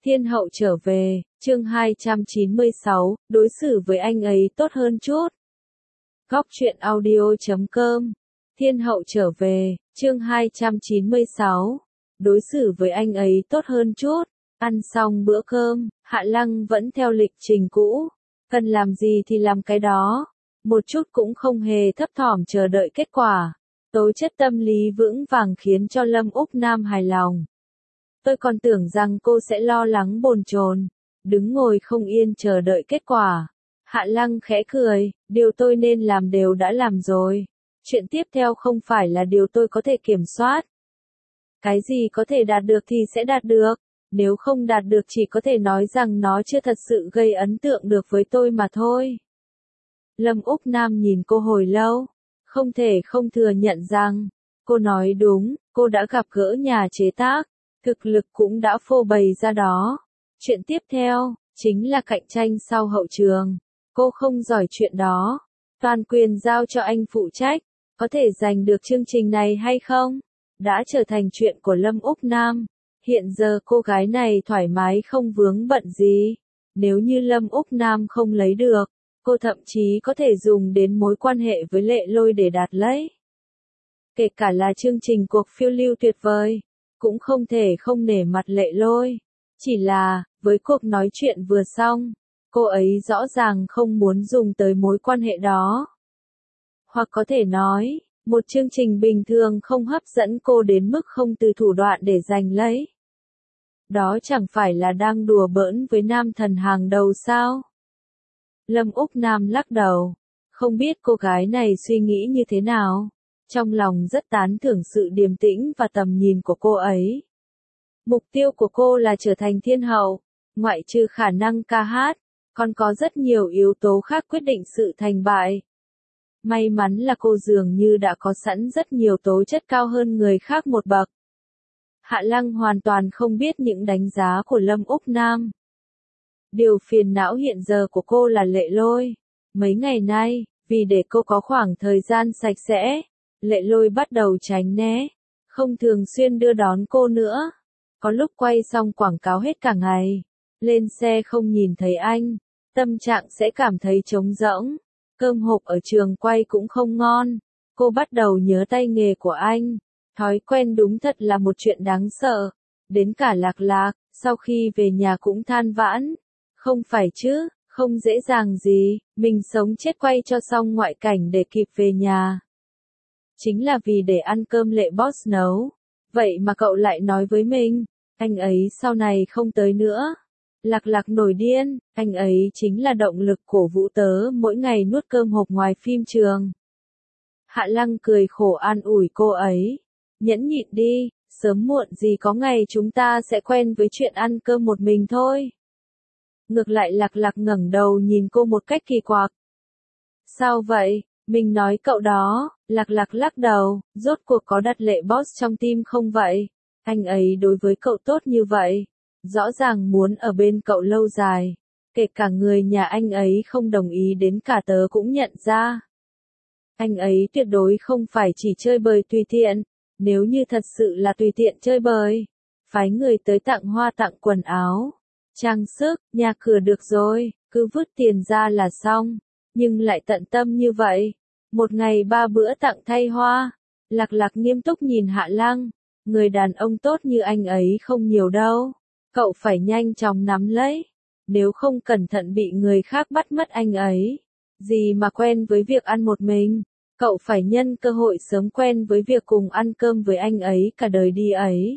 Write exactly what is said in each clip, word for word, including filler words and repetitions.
Thiên hậu trở về, chương hai trăm chín mươi sáu, đối xử với anh ấy tốt hơn chút. Góc truyện audio chấm com. Thiên hậu trở về, chương hai trăm chín mươi sáu, đối xử với anh ấy tốt hơn chút. Ăn xong bữa cơm, Hạ Lăng vẫn theo lịch trình cũ, cần làm gì thì làm cái đó, một chút cũng không hề thấp thỏm chờ đợi kết quả. Tố chất tâm lý vững vàng khiến cho Lâm Úc Nam hài lòng. Tôi còn tưởng rằng cô sẽ lo lắng bồn chồn, đứng ngồi không yên chờ đợi kết quả. Hạ Lăng khẽ cười, điều tôi nên làm đều đã làm rồi. Chuyện tiếp theo không phải là điều tôi có thể kiểm soát. Cái gì có thể đạt được thì sẽ đạt được, nếu không đạt được chỉ có thể nói rằng nó chưa thật sự gây ấn tượng được với tôi mà thôi. Lâm Úc Nam nhìn cô hồi lâu, không thể không thừa nhận rằng, cô nói đúng, cô đã gặp gỡ nhà chế tác, thực lực cũng đã phô bày ra đó. Chuyện tiếp theo, chính là cạnh tranh sau hậu trường. Cô không giỏi chuyện đó, toàn quyền giao cho anh phụ trách, có thể giành được chương trình này hay không, đã trở thành chuyện của Lâm Úc Nam. Hiện giờ cô gái này thoải mái không vướng bận gì, nếu như Lâm Úc Nam không lấy được, cô thậm chí có thể dùng đến mối quan hệ với Lệ Lôi để đạt lấy. Kể cả là chương trình cuộc phiêu lưu tuyệt vời, cũng không thể không nể mặt Lệ Lôi. Chỉ là, với cuộc nói chuyện vừa xong, cô ấy rõ ràng không muốn dùng tới mối quan hệ đó. Hoặc có thể nói, một chương trình bình thường không hấp dẫn cô đến mức không từ thủ đoạn để giành lấy. Đó chẳng phải là đang đùa bỡn với nam thần hàng đầu sao? Lâm Úc Nam lắc đầu, không biết cô gái này suy nghĩ như thế nào. Trong lòng rất tán thưởng sự điềm tĩnh và tầm nhìn của cô ấy. Mục tiêu của cô là trở thành thiên hậu, ngoại trừ khả năng ca hát, còn có rất nhiều yếu tố khác quyết định sự thành bại. May mắn là cô dường như đã có sẵn rất nhiều tố chất cao hơn người khác một bậc. Hạ Lăng hoàn toàn không biết những đánh giá của Lâm Úc Nam. Điều phiền não hiện giờ của cô là Lệ Lôi. Mấy ngày nay, vì để cô có khoảng thời gian sạch sẽ, Lệ Lôi bắt đầu tránh né, không thường xuyên đưa đón cô nữa. Có lúc quay xong quảng cáo hết cả ngày, lên xe không nhìn thấy anh, tâm trạng sẽ cảm thấy trống rỗng. Cơm hộp ở trường quay cũng không ngon, cô bắt đầu nhớ tay nghề của anh. Thói quen đúng thật là một chuyện đáng sợ. Đến cả Lạc Lạc, sau khi về nhà cũng than vãn. Không phải chứ, không dễ dàng gì, mình sống chết quay cho xong ngoại cảnh để kịp về nhà. Chính là vì để ăn cơm Lệ Boss nấu. Vậy mà cậu lại nói với mình, anh ấy sau này không tới nữa. Lạc Lạc nổi điên, anh ấy chính là động lực cổ vũ tớ mỗi ngày nuốt cơm hộp ngoài phim trường. Hạ Lăng cười khổ an ủi cô ấy. Nhẫn nhịn đi, sớm muộn gì có ngày chúng ta sẽ quen với chuyện ăn cơm một mình thôi. Ngược lại Lạc Lạc ngẩng đầu nhìn cô một cách kỳ quặc. Sao vậy, mình nói cậu đó, Lạc Lạc lắc đầu, rốt cuộc có đặt Lệ Boss trong tim không vậy? Anh ấy đối với cậu tốt như vậy, rõ ràng muốn ở bên cậu lâu dài, kể cả người nhà anh ấy không đồng ý đến cả tớ cũng nhận ra. Anh ấy tuyệt đối không phải chỉ chơi bời tùy tiện, nếu như thật sự là tùy tiện chơi bời, phái người tới tặng hoa tặng quần áo, trang sức, nhà cửa được rồi, cứ vứt tiền ra là xong, nhưng lại tận tâm như vậy, một ngày ba bữa tặng thay hoa. Lạc Lạc nghiêm túc nhìn Hạ Lăng, người đàn ông tốt như anh ấy không nhiều đâu, cậu phải nhanh chóng nắm lấy, nếu không cẩn thận bị người khác bắt mất anh ấy. Gì mà quen với việc ăn một mình, cậu phải nhân cơ hội sớm quen với việc cùng ăn cơm với anh ấy cả đời đi ấy.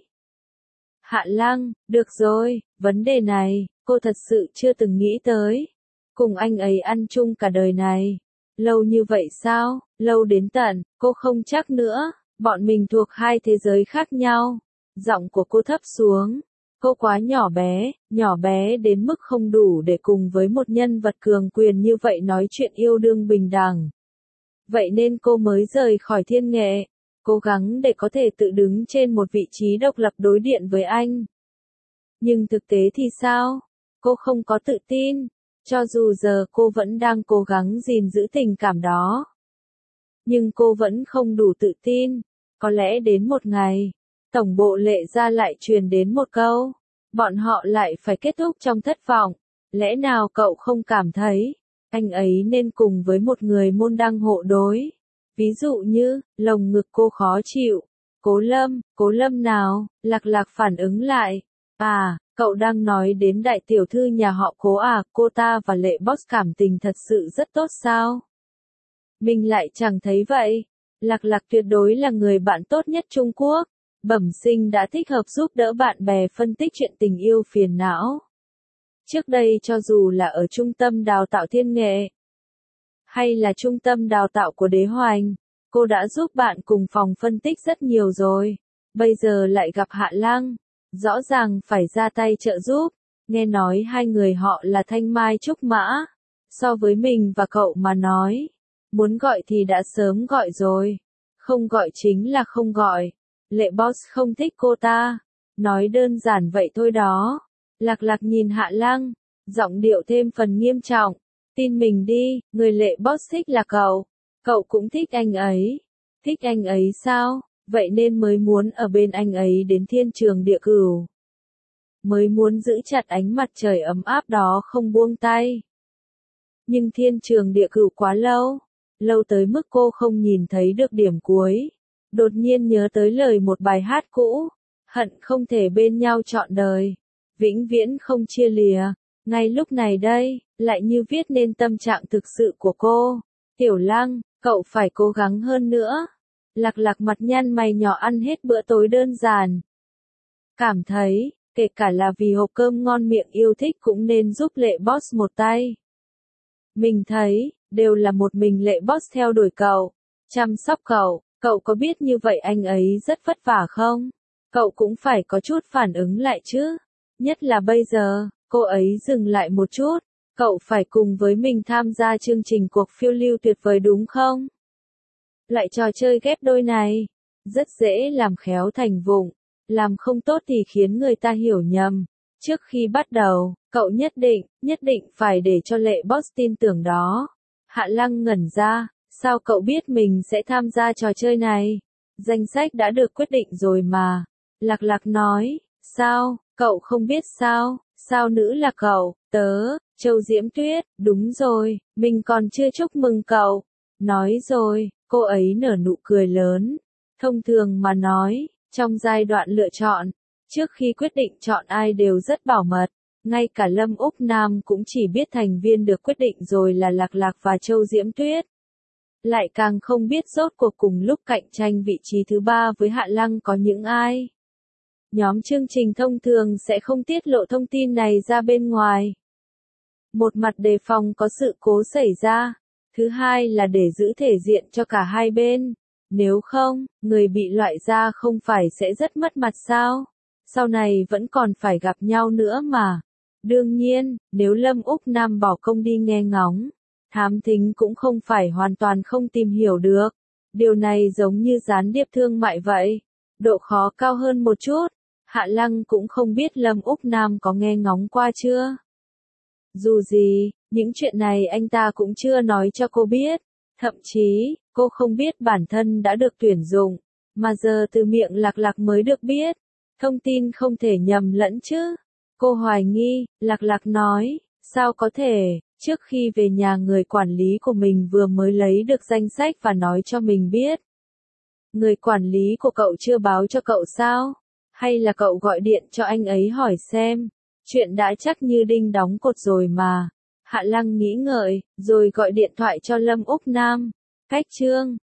Hạ Lăng, được rồi, vấn đề này, cô thật sự chưa từng nghĩ tới. Cùng anh ấy ăn chung cả đời này. Lâu như vậy sao, lâu đến tận, cô không chắc nữa, bọn mình thuộc hai thế giới khác nhau. Giọng của cô thấp xuống. Cô quá nhỏ bé, nhỏ bé đến mức không đủ để cùng với một nhân vật cường quyền như vậy nói chuyện yêu đương bình đẳng. Vậy nên cô mới rời khỏi thiên nghệ, cố gắng để có thể tự đứng trên một vị trí độc lập đối điện với anh. Nhưng thực tế thì sao? Cô không có tự tin, cho dù giờ cô vẫn đang cố gắng gìn giữ tình cảm đó. Nhưng cô vẫn không đủ tự tin, có lẽ đến một ngày, tổng bộ Lệ Gia lại truyền đến một câu. bọn họ lại phải kết thúc trong thất vọng. Lẽ nào cậu không cảm thấy, anh ấy nên cùng với một người môn đăng hộ đối? Ví dụ như, lồng ngực cô khó chịu. Cố Lâm, Cố Lâm nào? Lạc Lạc phản ứng lại. À, cậu đang nói đến đại tiểu thư nhà họ Cố à, cô ta và Lệ Boss cảm tình thật sự rất tốt sao? Mình lại chẳng thấy vậy. Lạc Lạc tuyệt đối là người bạn tốt nhất Trung Quốc. Bẩm sinh đã thích hợp giúp đỡ bạn bè phân tích chuyện tình yêu phiền não. Trước đây cho dù là ở trung tâm đào tạo Thiên Nghệ, hay là trung tâm đào tạo của Đế Hoành, cô đã giúp bạn cùng phòng phân tích rất nhiều rồi. Bây giờ lại gặp Hạ Lăng, rõ ràng phải ra tay trợ giúp. Nghe nói hai người họ là thanh mai trúc mã. So với mình và cậu mà nói, muốn gọi thì đã sớm gọi rồi. Không gọi chính là không gọi. Lệ Boss không thích cô ta. Nói đơn giản vậy thôi đó. Lạc Lạc nhìn Hạ Lăng, giọng điệu thêm phần nghiêm trọng. Tin mình đi, người Lệ Boss thích là cậu. Cậu cũng thích anh ấy. Thích anh ấy sao? Vậy nên mới muốn ở bên anh ấy đến thiên trường địa cửu. Mới muốn giữ chặt ánh mặt trời ấm áp đó không buông tay. Nhưng thiên trường địa cửu quá lâu. Lâu tới mức cô không nhìn thấy được điểm cuối. Đột nhiên nhớ tới lời một bài hát cũ. Hận không thể bên nhau trọn đời. Vĩnh viễn không chia lìa. Ngay lúc này đây, lại như viết nên tâm trạng thực sự của cô. Tiểu Lăng, cậu phải cố gắng hơn nữa. Lạc Lạc mặt nhăn mày nhỏ ăn hết bữa tối đơn giản. Cảm thấy, kể cả là vì hộp cơm ngon miệng yêu thích cũng nên giúp Lệ Boss một tay. Mình thấy, đều là một mình Lệ Boss theo đuổi cậu, chăm sóc cậu, cậu có biết như vậy anh ấy rất vất vả không? Cậu cũng phải có chút phản ứng lại chứ. Nhất là bây giờ, cô ấy dừng lại một chút, cậu phải cùng với mình tham gia chương trình cuộc phiêu lưu tuyệt vời đúng không? Loại trò chơi ghép đôi này, rất dễ làm khéo thành vụng, làm không tốt thì khiến người ta hiểu nhầm. Trước khi bắt đầu, cậu nhất định, nhất định phải để cho Lệ Boss tin tưởng đó. Hạ Lăng ngẩn ra, sao cậu biết mình sẽ tham gia trò chơi này? Danh sách đã được quyết định rồi mà. Lạc Lạc nói, sao, cậu không biết sao, sao nữ là cậu, tớ, Châu Diễm Tuyết, đúng rồi, mình còn chưa chúc mừng cậu. Nói rồi, cô ấy nở nụ cười lớn. Thông thường mà nói, trong giai đoạn lựa chọn, trước khi quyết định chọn ai đều rất bảo mật. Ngay cả Lâm Úc Nam cũng chỉ biết thành viên được quyết định rồi là Lạc Lạc và Châu Diễm Tuyết. Lại càng không biết rốt cuộc cùng lúc cạnh tranh vị trí thứ ba với Hạ Lăng có những ai. Nhóm chương trình thông thường sẽ không tiết lộ thông tin này ra bên ngoài. Một mặt đề phòng có sự cố xảy ra. Thứ hai là để giữ thể diện cho cả hai bên. Nếu không, người bị loại ra không phải sẽ rất mất mặt sao? Sau này vẫn còn phải gặp nhau nữa mà. Đương nhiên, nếu Lâm Úc Nam bỏ công đi nghe ngóng, thám thính cũng không phải hoàn toàn không tìm hiểu được. Điều này giống như gián điệp thương mại vậy. Độ khó cao hơn một chút. Hạ Lăng cũng không biết Lâm Úc Nam có nghe ngóng qua chưa. Dù gì, những chuyện này anh ta cũng chưa nói cho cô biết. Thậm chí, cô không biết bản thân đã được tuyển dụng, mà giờ từ miệng Lạc Lạc mới được biết. Thông tin không thể nhầm lẫn chứ. Cô hoài nghi, Lạc Lạc nói, sao có thể, trước khi về nhà người quản lý của mình vừa mới lấy được danh sách và nói cho mình biết. Người quản lý của cậu chưa báo cho cậu sao? Hay là cậu gọi điện cho anh ấy hỏi xem? Chuyện đã chắc như đinh đóng cột rồi mà. Hạ Lăng nghĩ ngợi, rồi gọi điện thoại cho Lâm Úc Nam. Cách chương